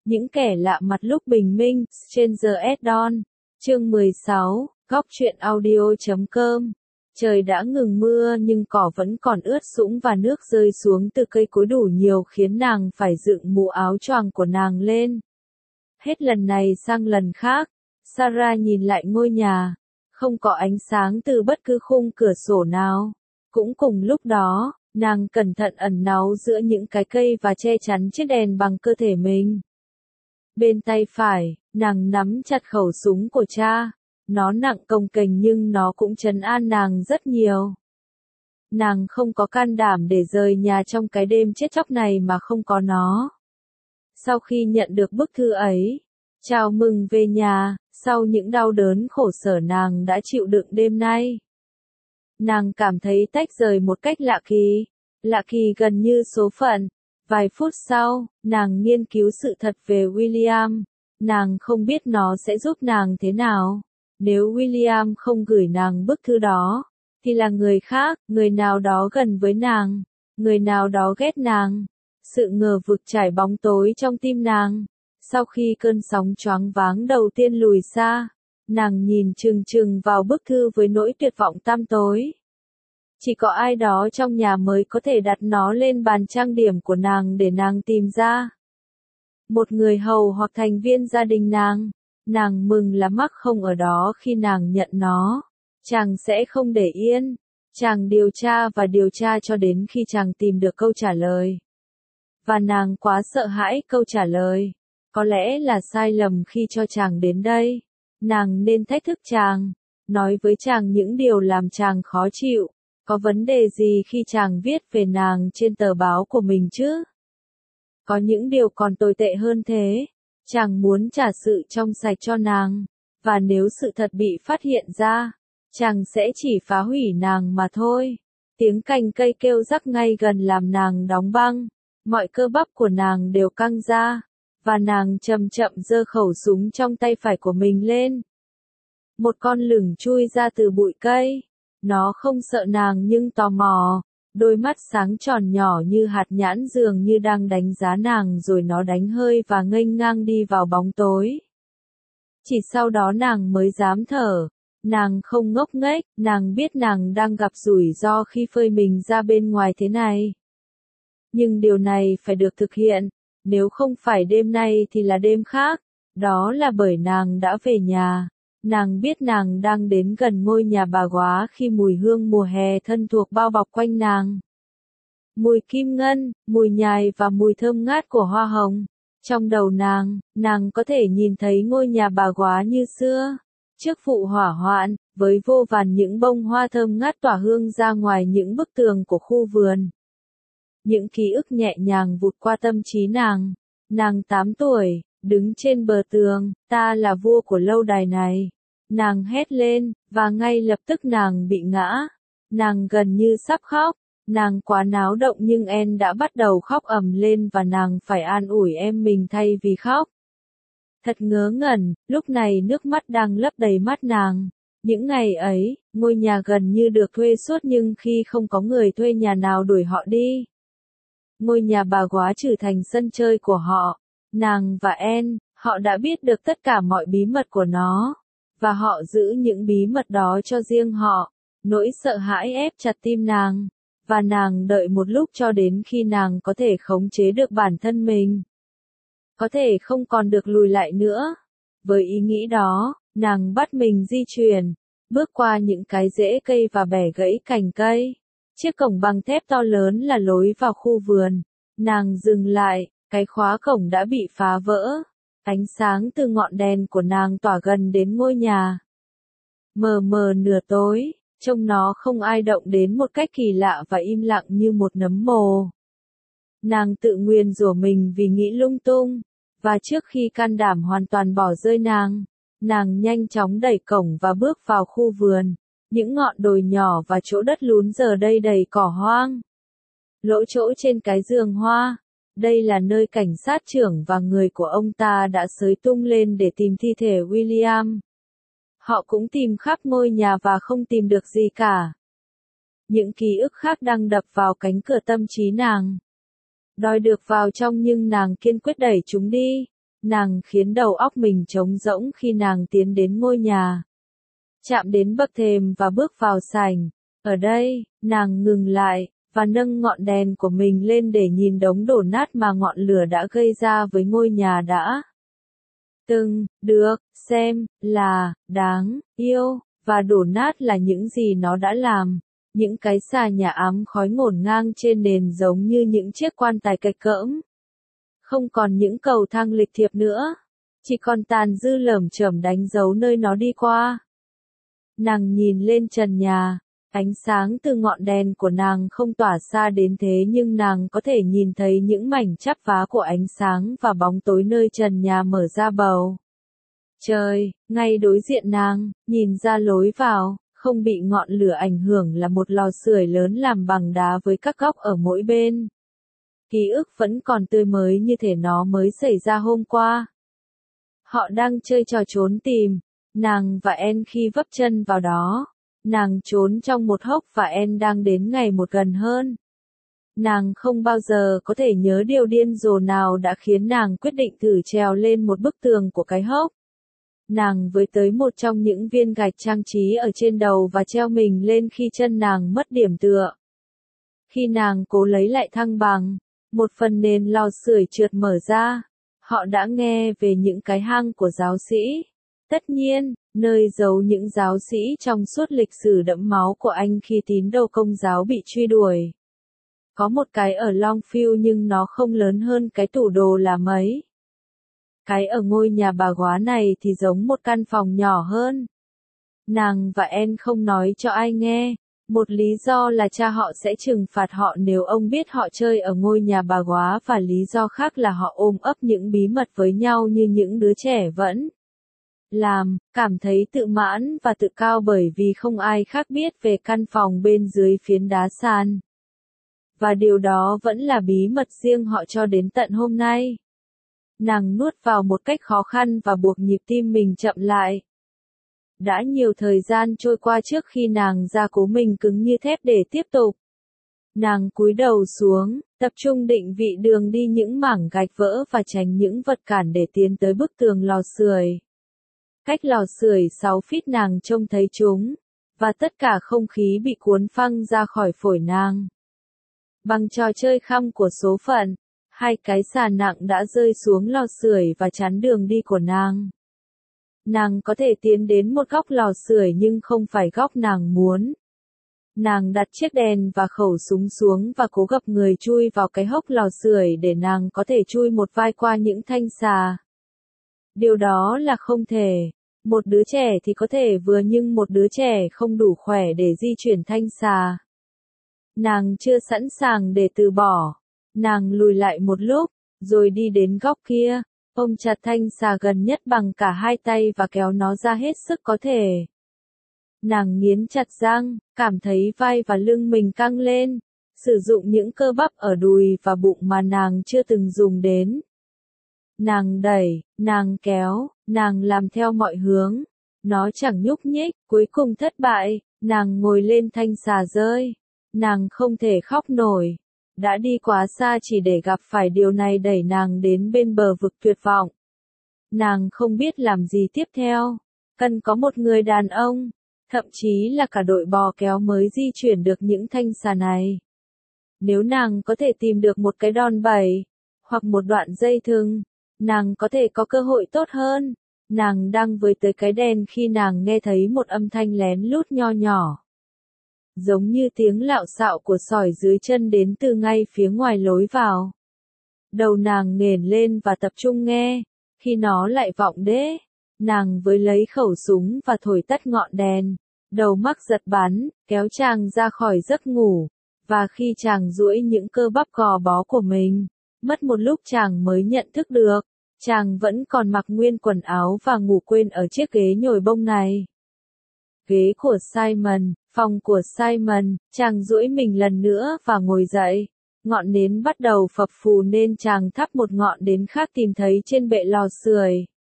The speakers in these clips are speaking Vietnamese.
Những kẻ lạ mặt lúc bình minh, Stranger at Dawn. Chương 16, góc truyện audio.com. Trời đã ngừng mưa nhưng cỏ vẫn còn ướt sũng và nước rơi xuống từ cây cối đủ nhiều khiến nàng phải dựng mũ áo choàng của nàng lên. Hết lần này sang lần khác, Sarah nhìn lại ngôi nhà, không có ánh sáng từ bất cứ khung cửa sổ nào. Cũng cùng lúc đó, nàng cẩn thận ẩn náu giữa những cái cây và che chắn chiếc đèn bằng cơ thể mình. Bên tay phải, nàng nắm chặt khẩu súng của cha. Nó nặng cồng kềnh nhưng nó cũng trấn an nàng rất nhiều. Nàng không có can đảm để rời nhà trong cái đêm chết chóc này mà không có nó. Sau khi nhận được bức thư ấy, chào mừng về nhà, sau những đau đớn khổ sở nàng đã chịu đựng đêm nay. Nàng cảm thấy tách rời một cách lạ kỳ gần như số phận. Vài phút sau, nàng nghiên cứu sự thật về William. Nàng không biết nó sẽ giúp nàng thế nào. Nếu William không gửi nàng bức thư đó, thì là người khác, người nào đó gần với nàng, người nào đó ghét nàng. Sự ngờ vực trải bóng tối trong tim nàng. Sau khi cơn sóng choáng váng đầu tiên lùi xa, nàng nhìn chừng chừng vào bức thư với nỗi tuyệt vọng tăm tối. Chỉ có ai đó trong nhà mới có thể đặt nó lên bàn trang điểm của nàng để nàng tìm ra. Một người hầu hoặc thành viên gia đình nàng. Nàng mừng là Mark không ở đó khi nàng nhận nó. Chàng sẽ không để yên. Chàng điều tra cho đến khi chàng tìm được câu trả lời. Và nàng quá sợ hãi câu trả lời. Có lẽ là sai lầm khi cho chàng đến đây. Nàng nên thách thức chàng. Nói với chàng những điều làm chàng khó chịu. Có vấn đề gì khi chàng viết về nàng trên tờ báo của mình chứ? Có những điều còn tồi tệ hơn thế. Chàng muốn trả sự trong sạch cho nàng. Và nếu sự thật bị phát hiện ra, chàng sẽ chỉ phá hủy nàng mà thôi. Tiếng cành cây kêu rắc ngay gần làm nàng đóng băng. Mọi cơ bắp của nàng đều căng ra. Và nàng chậm chậm giơ khẩu súng trong tay phải của mình lên. Một con lửng chui ra từ bụi cây. Nó không sợ nàng nhưng tò mò. Đôi mắt sáng tròn nhỏ như hạt nhãn dường như đang đánh giá nàng rồi nó đánh hơi và nghênh ngang đi vào bóng tối. Chỉ sau đó nàng mới dám thở. Nàng không ngốc nghếch, nàng biết nàng đang gặp rủi ro khi phơi mình ra bên ngoài thế này. Nhưng điều này phải được thực hiện, nếu không phải đêm nay thì là đêm khác. Đó là bởi nàng đã về nhà. Nàng biết nàng đang đến gần ngôi nhà bà góa khi mùi hương mùa hè thân thuộc bao bọc quanh nàng. Mùi kim ngân, mùi nhài và mùi thơm ngát của hoa hồng. Trong đầu nàng có thể nhìn thấy ngôi nhà bà góa như xưa. Trước vụ hỏa hoạn, với vô vàn những bông hoa thơm ngát tỏa hương ra ngoài những bức tường của khu vườn. Những ký ức nhẹ nhàng vụt qua tâm trí nàng. Nàng 8 tuổi, đứng trên bờ tường, ta là vua của lâu đài này. Nàng hét lên, và ngay lập tức nàng bị ngã. Nàng gần như sắp khóc. Nàng quá náo động nhưng Anne đã bắt đầu khóc ầm lên và nàng phải an ủi em mình thay vì khóc. Thật ngớ ngẩn, lúc này nước mắt đang lấp đầy mắt nàng. Những ngày ấy, ngôi nhà gần như được thuê suốt nhưng khi không có người thuê nhà nào đuổi họ đi. Ngôi nhà bà góa trở thành sân chơi của họ. Nàng và Anne, họ đã biết được tất cả mọi bí mật của nó. Và họ giữ những bí mật đó cho riêng họ. Nỗi sợ hãi ép chặt tim nàng. Và nàng đợi một lúc cho đến khi nàng có thể khống chế được bản thân mình. Có thể không còn được lùi lại nữa. Với ý nghĩ đó, nàng bắt mình di chuyển. Bước qua những cái rễ cây và bẻ gãy cành cây. Chiếc cổng bằng thép to lớn là lối vào khu vườn. Nàng dừng lại, cái khóa cổng đã bị phá vỡ. Ánh sáng từ ngọn đèn của nàng tỏa gần đến ngôi nhà. Mờ mờ nửa tối, trông nó không ai động đến một cách kỳ lạ và im lặng như một nấm mồ. Nàng tự nguyền rủa mình vì nghĩ lung tung. Và trước khi can đảm hoàn toàn bỏ rơi nàng nhanh chóng đẩy cổng và bước vào khu vườn. Những ngọn đồi nhỏ và chỗ đất lún giờ đây đầy cỏ hoang. Lỗ chỗ trên cái giường hoa. Đây là nơi cảnh sát trưởng và người của ông ta đã xới tung lên để tìm thi thể William. Họ cũng tìm khắp ngôi nhà và không tìm được gì cả. Những ký ức khác đang đập vào cánh cửa tâm trí nàng. Đòi được vào trong nhưng nàng kiên quyết đẩy chúng đi. Nàng khiến đầu óc mình trống rỗng khi nàng tiến đến ngôi nhà. Chạm đến bậc thềm và bước vào sảnh. Ở đây, nàng ngừng lại, và nâng ngọn đèn của mình lên để nhìn đống đổ nát mà ngọn lửa đã gây ra với ngôi nhà đã được xem là đáng yêu, và đổ nát là những gì nó đã làm. Những cái xà nhà ám khói ngổn ngang trên nền giống như những chiếc quan tài cạch cỡm. Không còn những cầu thang lịch thiệp nữa, chỉ còn tàn dư lởm chởm đánh dấu nơi nó đi qua. Nàng nhìn lên trần nhà, ánh sáng từ ngọn đèn của nàng không tỏa xa đến thế nhưng nàng có thể nhìn thấy những mảnh chắp vá của ánh sáng và bóng tối nơi trần nhà mở ra bầu trời. Ngay đối diện nàng, nhìn ra lối vào, không bị ngọn lửa ảnh hưởng là một lò sưởi lớn làm bằng đá với các góc ở mỗi bên. Ký ức vẫn còn tươi mới như thể nó mới xảy ra hôm qua. Họ đang chơi trò trốn tìm, nàng và En khi vấp chân vào đó. Nàng trốn trong một hốc và En đang đến ngày một gần hơn. Nàng không bao giờ có thể nhớ điều điên rồ nào đã khiến nàng quyết định thử trèo lên một bức tường của cái hốc. Nàng với tới một trong những viên gạch trang trí ở trên đầu và treo mình lên khi chân nàng mất điểm tựa. Khi nàng cố lấy lại thăng bằng, một phần nền lò sưởi trượt mở ra. Họ đã nghe về những cái hang của giáo sĩ. Tất nhiên, nơi giấu những giáo sĩ trong suốt lịch sử đẫm máu của Anh khi tín đồ Công giáo bị truy đuổi. Có một cái ở Longfield nhưng nó không lớn hơn cái tủ đồ là mấy. Cái ở ngôi nhà bà góa này thì giống một căn phòng nhỏ hơn. Nàng và En không nói cho ai nghe. Một lý do là cha họ sẽ trừng phạt họ nếu ông biết họ chơi ở ngôi nhà bà góa, và lý do khác là họ ôm ấp những bí mật với nhau như những đứa trẻ vẫn làm, cảm thấy tự mãn và tự cao bởi vì không ai khác biết về căn phòng bên dưới phiến đá sàn. Và điều đó vẫn là bí mật riêng họ cho đến tận hôm nay. Nàng nuốt vào một cách khó khăn và buộc nhịp tim mình chậm lại. Đã nhiều thời gian trôi qua trước khi nàng ra cố mình cứng như thép để tiếp tục. Nàng cúi đầu xuống, tập trung định vị đường đi những mảng gạch vỡ và tránh những vật cản để tiến tới bức tường lò sưởi. Cách lò sưởi 6 feet nàng trông thấy chúng, và tất cả không khí bị cuốn phăng ra khỏi phổi nàng. Bằng trò chơi khăm của số phận, hai cái xà nặng đã rơi xuống lò sưởi và chắn đường đi của nàng. Nàng có thể tiến đến một góc lò sưởi nhưng không phải góc nàng muốn. Nàng đặt chiếc đèn và khẩu súng xuống và cố gập người chui vào cái hốc lò sưởi để nàng có thể chui một vai qua những thanh xà. Điều đó là không thể. Một đứa trẻ thì có thể vừa nhưng một đứa trẻ không đủ khỏe để di chuyển thanh xà. Nàng chưa sẵn sàng để từ bỏ. Nàng lùi lại một lúc, rồi đi đến góc kia. Ôm chặt thanh xà gần nhất bằng cả hai tay và kéo nó ra hết sức có thể. Nàng nghiến chặt răng, cảm thấy vai và lưng mình căng lên, sử dụng những cơ bắp ở đùi và bụng mà nàng chưa từng dùng đến. Nàng đẩy, nàng kéo, nàng làm theo mọi hướng. Nó chẳng nhúc nhích, cuối cùng thất bại, nàng ngồi lên thanh xà rơi. Nàng không thể khóc nổi. Đã đi quá xa chỉ để gặp phải điều này đẩy nàng đến bên bờ vực tuyệt vọng. Nàng không biết làm gì tiếp theo. Cần có một người đàn ông, thậm chí là cả đội bò kéo mới di chuyển được những thanh xà này. Nếu nàng có thể tìm được một cái đòn bẩy, hoặc một đoạn dây thừng, nàng có thể có cơ hội tốt hơn. Nàng đang với tới cái đèn khi nàng nghe thấy một âm thanh lén lút nho nhỏ. Giống như tiếng lạo xạo của sỏi dưới chân đến từ ngay phía ngoài lối vào. Đầu nàng nghển lên và tập trung nghe. Khi nó lại vọng đế, nàng với lấy khẩu súng và thổi tắt ngọn đèn. Đầu mắc giật bắn, kéo chàng ra khỏi giấc ngủ. Và khi chàng duỗi những cơ bắp gò bó của mình, mất một lúc chàng mới nhận thức được. Chàng vẫn còn mặc nguyên quần áo và ngủ quên ở chiếc ghế nhồi bông này. Ghế của Simon, phòng của Simon, chàng duỗi mình lần nữa và ngồi dậy. Ngọn nến bắt đầu phập phù nên chàng thắp một ngọn nến khác tìm thấy trên bệ lò sưởi.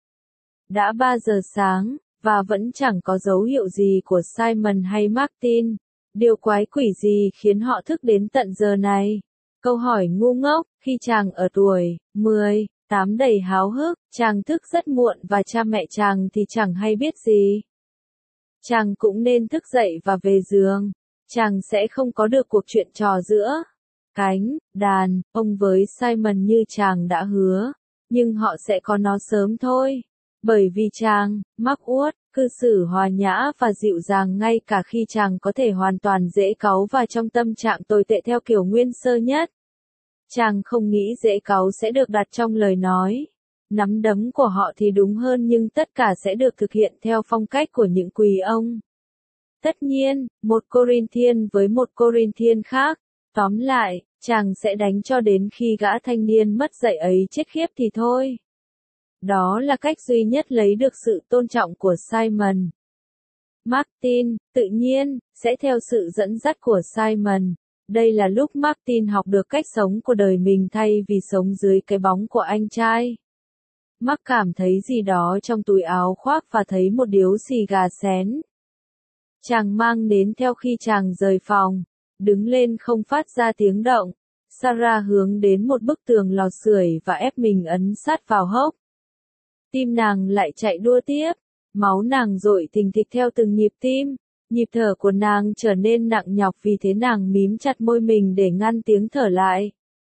Đã 3 giờ sáng, và vẫn chẳng có dấu hiệu gì của Simon hay Martin. Điều quái quỷ gì khiến họ thức đến tận giờ này? Câu hỏi ngu ngốc, khi chàng ở tuổi 10, 8 đầy háo hức, chàng thức rất muộn và cha mẹ chàng thì chẳng hay biết gì. Chàng cũng nên thức dậy và về giường. Chàng sẽ không có được cuộc chuyện trò giữa cánh, đàn, ông với Simon như chàng đã hứa. Nhưng họ sẽ có nó sớm thôi. Bởi vì chàng, mắc uất, cư xử hòa nhã và dịu dàng ngay cả khi chàng có thể hoàn toàn dễ cáu và trong tâm trạng tồi tệ theo kiểu nguyên sơ nhất. Chàng không nghĩ dễ cáu sẽ được đặt trong lời nói. Nắm đấm của họ thì đúng hơn nhưng tất cả sẽ được thực hiện theo phong cách của những quý ông. Tất nhiên, một Corinthian với một Corinthian khác. Tóm lại, chàng sẽ đánh cho đến khi gã thanh niên mất dạy ấy chết khiếp thì thôi. Đó là cách duy nhất lấy được sự tôn trọng của Simon. Martin, tự nhiên, sẽ theo sự dẫn dắt của Simon. Đây là lúc Martin học được cách sống của đời mình thay vì sống dưới cái bóng của anh trai. Mark cảm thấy gì đó trong túi áo khoác và thấy một điếu xì gà xén. Chàng mang nến theo khi chàng rời phòng. Đứng lên không phát ra tiếng động. Sarah hướng đến một bức tường lò sưởi và ép mình ấn sát vào hốc. Tim nàng lại chạy đua tiếp. Máu nàng dội thình thịch theo từng nhịp tim. Nhịp thở của nàng trở nên nặng nhọc vì thế nàng mím chặt môi mình để ngăn tiếng thở lại.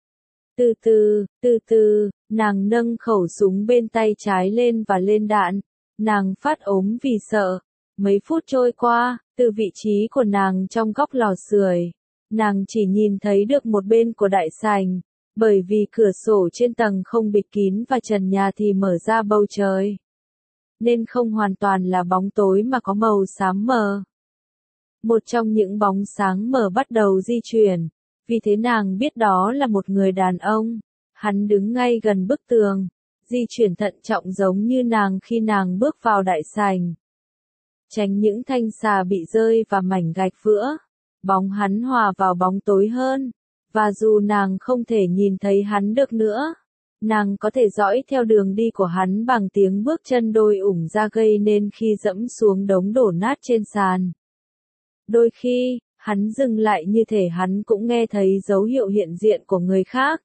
Từ từ, nàng nâng khẩu súng bên tay trái lên và lên đạn. Nàng phát ốm vì sợ. Mấy phút trôi qua, từ vị trí của nàng trong góc lò sưởi, nàng chỉ nhìn thấy được một bên của đại sảnh, bởi vì cửa sổ trên tầng không bịt kín và trần nhà thì mở ra bầu trời. Nên không hoàn toàn là bóng tối mà có màu xám mờ. Một trong những bóng sáng mờ bắt đầu di chuyển, vì thế nàng biết đó là một người đàn ông. Hắn đứng ngay gần bức tường, di chuyển thận trọng giống như nàng khi nàng bước vào đại sảnh. Tránh những thanh xà bị rơi và mảnh gạch vữa, bóng hắn hòa vào bóng tối hơn, và dù nàng không thể nhìn thấy hắn được nữa, nàng có thể dõi theo đường đi của hắn bằng tiếng bước chân đôi ủng ra gây nên khi dẫm xuống đống đổ nát trên sàn. Đôi khi, hắn dừng lại như thể hắn cũng nghe thấy dấu hiệu hiện diện của người khác.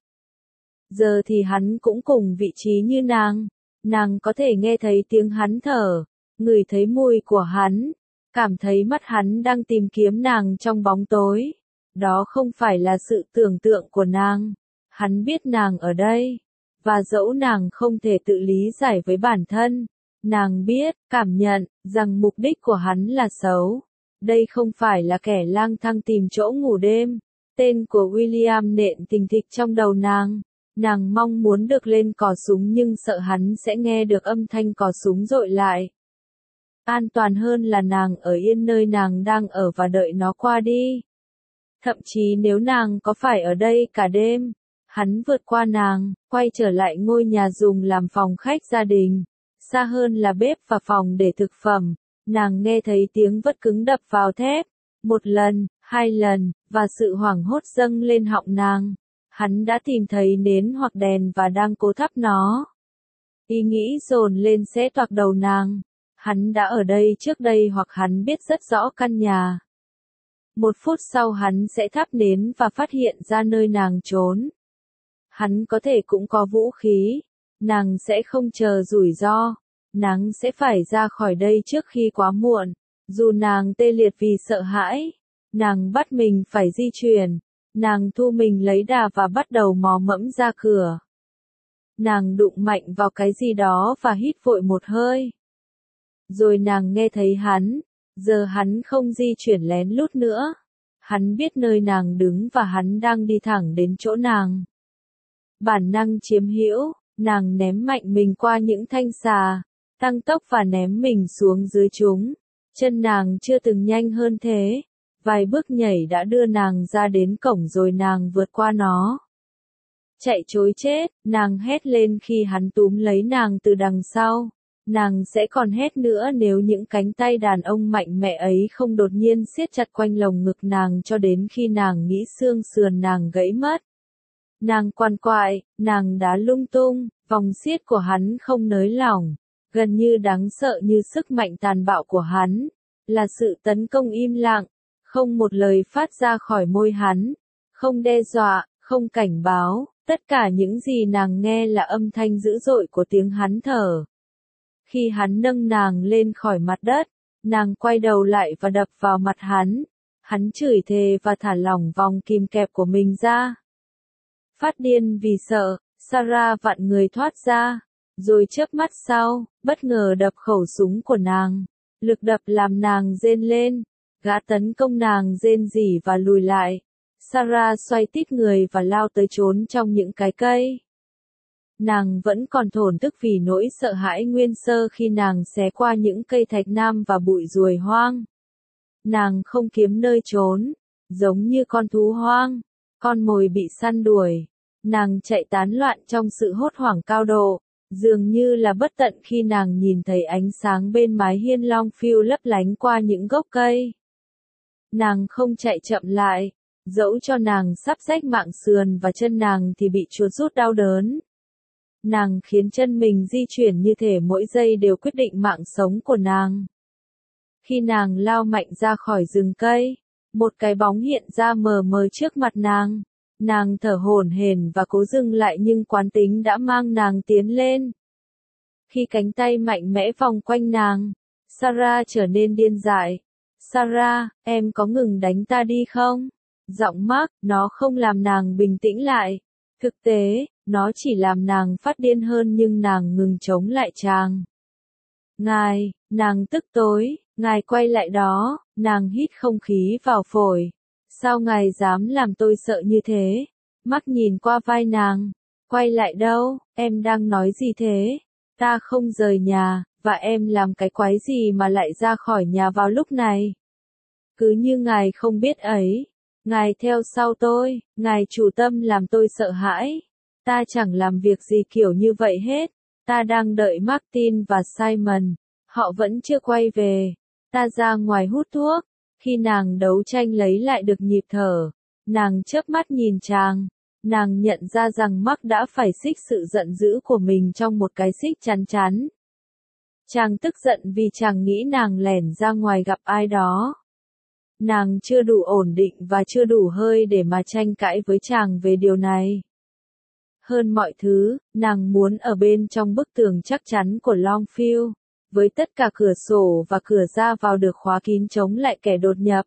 Giờ thì hắn cũng cùng vị trí như nàng có thể nghe thấy tiếng hắn thở. Ngửi thấy mùi của hắn, cảm thấy mắt hắn đang tìm kiếm nàng trong bóng tối. Đó không phải là sự tưởng tượng của nàng. Hắn biết nàng ở đây. Và dẫu nàng không thể tự lý giải với bản thân, nàng biết, cảm nhận, rằng mục đích của hắn là xấu. Đây không phải là kẻ lang thang tìm chỗ ngủ đêm. Tên của William nện thình thịch trong đầu nàng. Nàng mong muốn được lên cò súng nhưng sợ hắn sẽ nghe được âm thanh cò súng dội lại. An toàn hơn là nàng ở yên nơi nàng đang ở và đợi nó qua đi. Thậm chí nếu nàng có phải ở đây cả đêm, hắn vượt qua nàng, quay trở lại ngôi nhà dùng làm phòng khách gia đình. Xa hơn là bếp và phòng để thực phẩm, nàng nghe thấy tiếng vất cứng đập vào thép. Một lần, 2 lần, và sự hoảng hốt dâng lên họng nàng. Hắn đã tìm thấy nến hoặc đèn và đang cố thắp nó. Ý nghĩ dồn lên xé toạc đầu nàng. Hắn đã ở đây trước đây hoặc hắn biết rất rõ căn nhà. 1 phút sau hắn sẽ thắp nến và phát hiện ra nơi nàng trốn. Hắn có thể cũng có vũ khí. Nàng sẽ không chờ rủi ro. Nàng sẽ phải ra khỏi đây trước khi quá muộn. Dù nàng tê liệt vì sợ hãi. Nàng bắt mình phải di chuyển. Nàng thu mình lấy đà và bắt đầu mò mẫm ra cửa. Nàng đụng mạnh vào cái gì đó và hít vội một hơi. Rồi nàng nghe thấy hắn. Giờ hắn không di chuyển lén lút nữa. Hắn biết nơi nàng đứng và hắn đang đi thẳng đến chỗ nàng. Bản năng chiếm hữu, nàng ném mạnh mình qua những thanh xà, tăng tốc và ném mình xuống dưới chúng. Chân nàng chưa từng nhanh hơn thế. Vài bước nhảy đã đưa nàng ra đến cổng rồi nàng vượt qua nó. Chạy trối chết, nàng hét lên khi hắn túm lấy nàng từ đằng sau. Nàng sẽ còn hét nữa nếu những cánh tay đàn ông mạnh mẽ ấy không đột nhiên siết chặt quanh lồng ngực nàng cho đến khi nàng nghĩ xương sườn nàng gãy mất. Nàng quằn quại, nàng đá lung tung, vòng siết của hắn không nới lỏng, gần như đáng sợ như sức mạnh tàn bạo của hắn, là sự tấn công im lặng, không một lời phát ra khỏi môi hắn, không đe dọa, không cảnh báo, tất cả những gì nàng nghe là âm thanh dữ dội của tiếng hắn thở. Khi hắn nâng nàng lên khỏi mặt đất, nàng quay đầu lại và đập vào mặt hắn. Hắn chửi thề và thả lỏng vòng kìm kẹp của mình ra. Phát điên vì sợ, Sarah vặn người thoát ra, rồi chớp mắt sau, bất ngờ đập khẩu súng của nàng. Lực đập làm nàng rên lên, gã tấn công nàng rên rỉ và lùi lại. Sarah xoay tít người và lao tới trốn trong những cái cây. Nàng vẫn còn thổn thức vì nỗi sợ hãi nguyên sơ khi nàng xé qua những cây thạch nam và bụi ruồi hoang. Nàng không kiếm nơi trốn, giống như con thú hoang, con mồi bị săn đuổi. Nàng chạy tán loạn trong sự hốt hoảng cao độ, dường như là bất tận khi nàng nhìn thấy ánh sáng bên mái hiên Longfield lấp lánh qua những gốc cây. Nàng không chạy chậm lại, dẫu cho nàng sắp rách mạng sườn và chân nàng thì bị chuột rút đau đớn. Nàng khiến chân mình di chuyển như thể mỗi giây đều quyết định mạng sống của nàng. Khi nàng lao mạnh ra khỏi rừng cây, một cái bóng hiện ra mờ mờ trước mặt nàng. Nàng thở hổn hển và cố dừng lại nhưng quán tính đã mang nàng tiến lên. Khi cánh tay mạnh mẽ vòng quanh nàng, Sarah trở nên điên dại. Sarah, em có ngừng đánh ta đi không? Giọng Mark, nó không làm nàng bình tĩnh lại. Thực tế, nó chỉ làm nàng phát điên hơn nhưng nàng ngừng chống lại chàng. Ngài, nàng tức tối, ngài quay lại đó, nàng hít không khí vào phổi. Sao ngài dám làm tôi sợ như thế? Mark nhìn qua vai nàng. Quay lại đâu, em đang nói gì thế? Ta không rời nhà, và em làm cái quái gì mà lại ra khỏi nhà vào lúc này? Cứ như ngài không biết ấy. Ngài theo sau tôi, ngài chủ tâm làm tôi sợ hãi. Ta chẳng làm việc gì kiểu như vậy hết. Ta đang đợi Martin và Simon. Họ vẫn chưa quay về. Ta ra ngoài hút thuốc. Khi nàng đấu tranh lấy lại được nhịp thở, nàng chớp mắt nhìn chàng. Nàng nhận ra rằng Mark đã phải xích sự giận dữ của mình trong một cái xích chắn chắn. Chàng tức giận vì chàng nghĩ nàng lẻn ra ngoài gặp ai đó. Nàng chưa đủ ổn định và chưa đủ hơi để mà tranh cãi với chàng về điều này. Hơn mọi thứ, nàng muốn ở bên trong bức tường chắc chắn của Longfield, với tất cả cửa sổ và cửa ra vào được khóa kín chống lại kẻ đột nhập.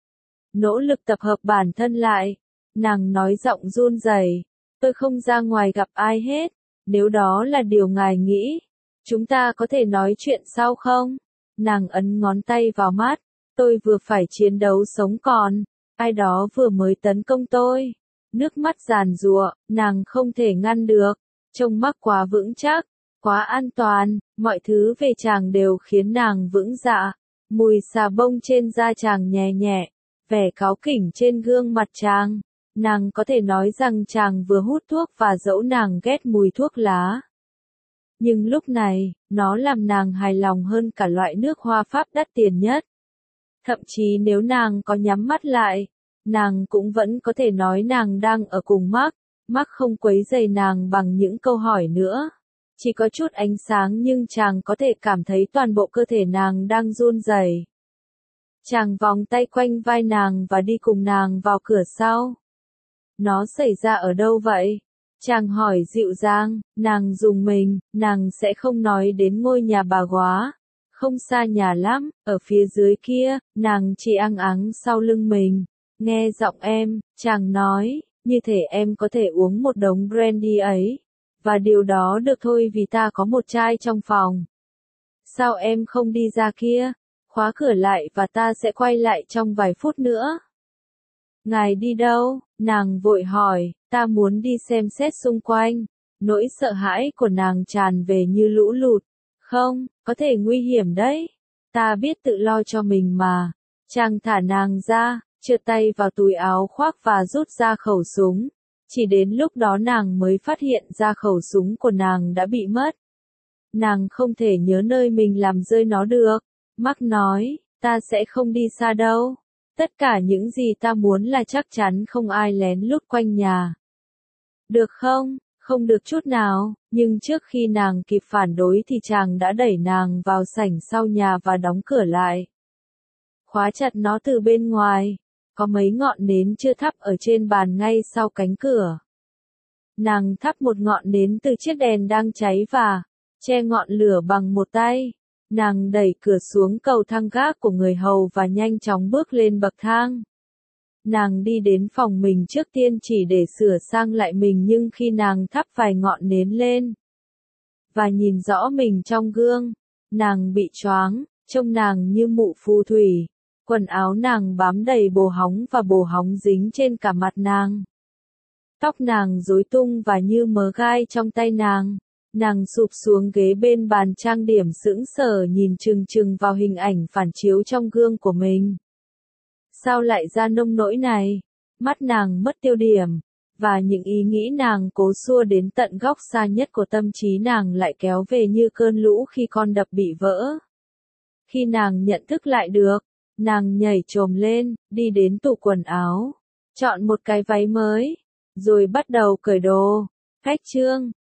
Nỗ lực tập hợp bản thân lại, nàng nói giọng run rẩy, tôi không ra ngoài gặp ai hết, nếu đó là điều ngài nghĩ, chúng ta có thể nói chuyện sau không? Nàng ấn ngón tay vào mắt, tôi vừa phải chiến đấu sống còn, ai đó vừa mới tấn công tôi. Nước mắt giàn giụa, nàng không thể ngăn được, trông Mark quá vững chắc, quá an toàn, mọi thứ về chàng đều khiến nàng vững dạ. Mùi xà bông trên da chàng nhẹ nhẹ, vẻ cáu kỉnh trên gương mặt chàng. Nàng có thể nói rằng chàng vừa hút thuốc và dẫu nàng ghét mùi thuốc lá. Nhưng lúc này, nó làm nàng hài lòng hơn cả loại nước hoa Pháp đắt tiền nhất. Thậm chí nếu nàng có nhắm mắt lại, nàng cũng vẫn có thể nói nàng đang ở cùng Mark. Mark không quấy rầy nàng bằng những câu hỏi nữa. Chỉ có chút ánh sáng nhưng chàng có thể cảm thấy toàn bộ cơ thể nàng đang run rẩy. Chàng vòng tay quanh vai nàng và đi cùng nàng vào cửa sau. Nó xảy ra ở đâu vậy? Chàng hỏi dịu dàng, nàng rùng mình, nàng sẽ không nói đến ngôi nhà bà góa. Không xa nhà lắm, ở phía dưới kia, nàng chỉ ăng ắng sau lưng mình. Nghe giọng em, chàng nói, như thể em có thể uống một đống brandy ấy. Và điều đó được thôi vì ta có một chai trong phòng. Sao em không đi ra kia? Khóa cửa lại và ta sẽ quay lại trong vài phút nữa. Ngài đi đâu? Nàng vội hỏi, ta muốn đi xem xét xung quanh. Nỗi sợ hãi của nàng tràn về như lũ lụt. Không, có thể nguy hiểm đấy. Ta biết tự lo cho mình mà. Chàng thả nàng ra, trượt tay vào túi áo khoác và rút ra khẩu súng. Chỉ đến lúc đó nàng mới phát hiện ra khẩu súng của nàng đã bị mất. Nàng không thể nhớ nơi mình làm rơi nó được. Mark nói, ta sẽ không đi xa đâu. Tất cả những gì ta muốn là chắc chắn không ai lén lút quanh nhà. Được không? Không được chút nào, nhưng trước khi nàng kịp phản đối thì chàng đã đẩy nàng vào sảnh sau nhà và đóng cửa lại. Khóa chặt nó từ bên ngoài. có mấy ngọn nến chưa thắp ở trên bàn ngay sau cánh cửa. Nàng thắp một ngọn nến từ chiếc đèn đang cháy và che ngọn lửa bằng một tay. Nàng đẩy cửa xuống cầu thang gác của người hầu và nhanh chóng bước lên bậc thang. Nàng đi đến phòng mình trước tiên chỉ để sửa sang lại mình, nhưng khi nàng thắp vài ngọn nến lên và nhìn rõ mình trong gương, nàng bị choáng, trông nàng như mụ phù thủy. Quần áo nàng bám đầy bồ hóng và bồ hóng dính trên cả mặt nàng. Tóc nàng rối tung và như mớ gai trong tay nàng. Nàng sụp xuống ghế bên bàn trang điểm sững sờ nhìn chừng chừng vào hình ảnh phản chiếu trong gương của mình. Sao lại ra nông nỗi này? Mắt nàng mất tiêu điểm, và những ý nghĩ nàng cố xua đến tận góc xa nhất của tâm trí nàng lại kéo về như cơn lũ khi con đập bị vỡ. Khi nàng nhận thức lại được, nàng nhảy chồm lên, đi đến tủ quần áo, chọn một cái váy mới, rồi bắt đầu cởi đồ. Khách trương,